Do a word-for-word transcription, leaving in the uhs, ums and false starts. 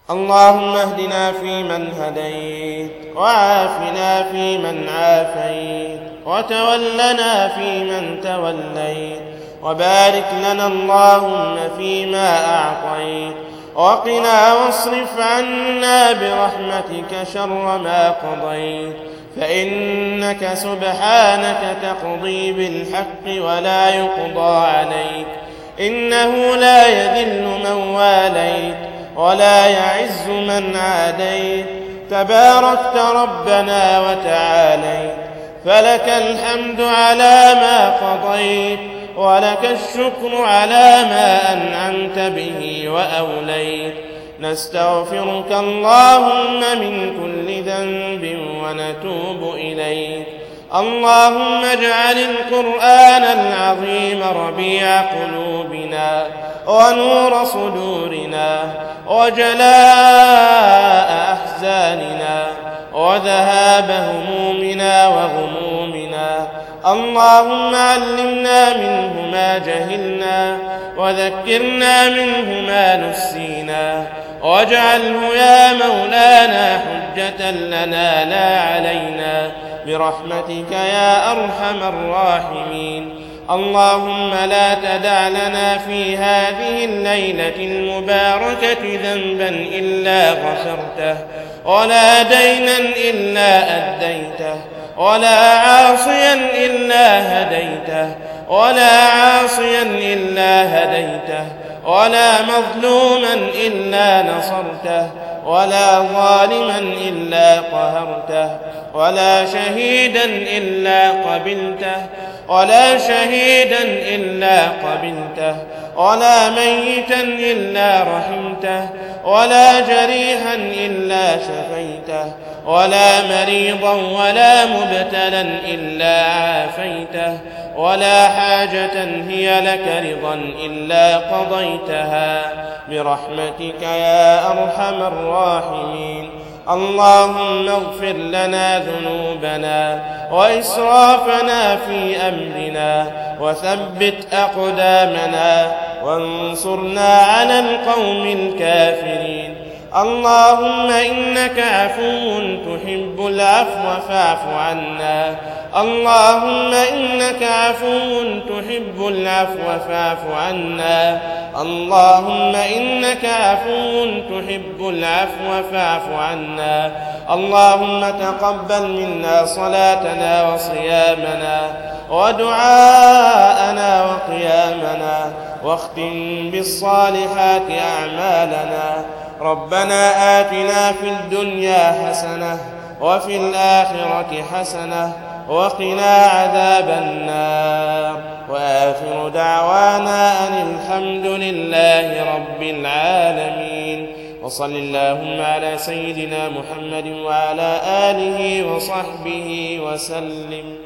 اللهم اهدنا فيمن هديت، وعافنا فيمن عافيت، وتولنا فيمن توليت، وبارك لنا اللهم فيما أعطيت، وقنا واصرف عنا برحمتك شر ما قضيت، فإنك سبحانك تقضي بالحق ولا يقضى عليك، إنه لا يذل من واليت ولا يعز من عاديت، تباركت ربنا وتعاليت، فلك الحمد على ما قضيت، ولك الشكر على ما أنعمت به وأوليت. نستغفرك اللهم من كل ذنب ونتوب إليك. اللهم اجعل القرآن العظيم ربيع قلوبنا ونور صدورنا وجلاء أحزاننا وذهاب همومنا وغمومنا. اللهم علمنا منه ما جهلنا، وذكرنا منه ما نسينا، واجعله يا مولانا حجة لنا لا علينا، برحمتك يا أرحم الراحمين. اللهم لا تدع لنا في هذه الليلة المباركة ذنبا إلا غفرته، ولا دينا إلا أديته، ولا عاصيا إلا هديته، ولا عاصيا إلا هديته، ولا مظلوما إلا نصرته، ولا ظالما إلا قهرته، ولا شهيدا إلا قبلته، ولا شهيدا إلا قبلته، ولا ميتا إلا رحمته، ولا جريحا إلا شفيته، ولا مريضا ولا مبتلا إلا عافيته، ولا حاجة هي لك رضا إلا قضيتها، برحمتك يا أرحم الراحمين. اللهم اغفر لنا ذنوبنا وإسرافنا في أمرنا، وثبت أقدامنا، وانصرنا على القوم الكافرين. اللهم إنك عفو تحب العفو فاعف عنا. اللهم إنك عفو تحب العفو فاعف عنا. اللهم إنك عفو تحب العفو فاعف عنا. اللهم تقبل منا صلاتنا وصيامنا ودعاءنا وقيامنا، واختم بالصالحات أعمالنا. ربنا آتنا في الدنيا حسنة وفي الآخرة حسنة وقنا عذاب النار. وآخر دعوانا أن الحمد لله رب العالمين. وصل اللهم على سيدنا محمد وعلى آله وصحبه وسلم.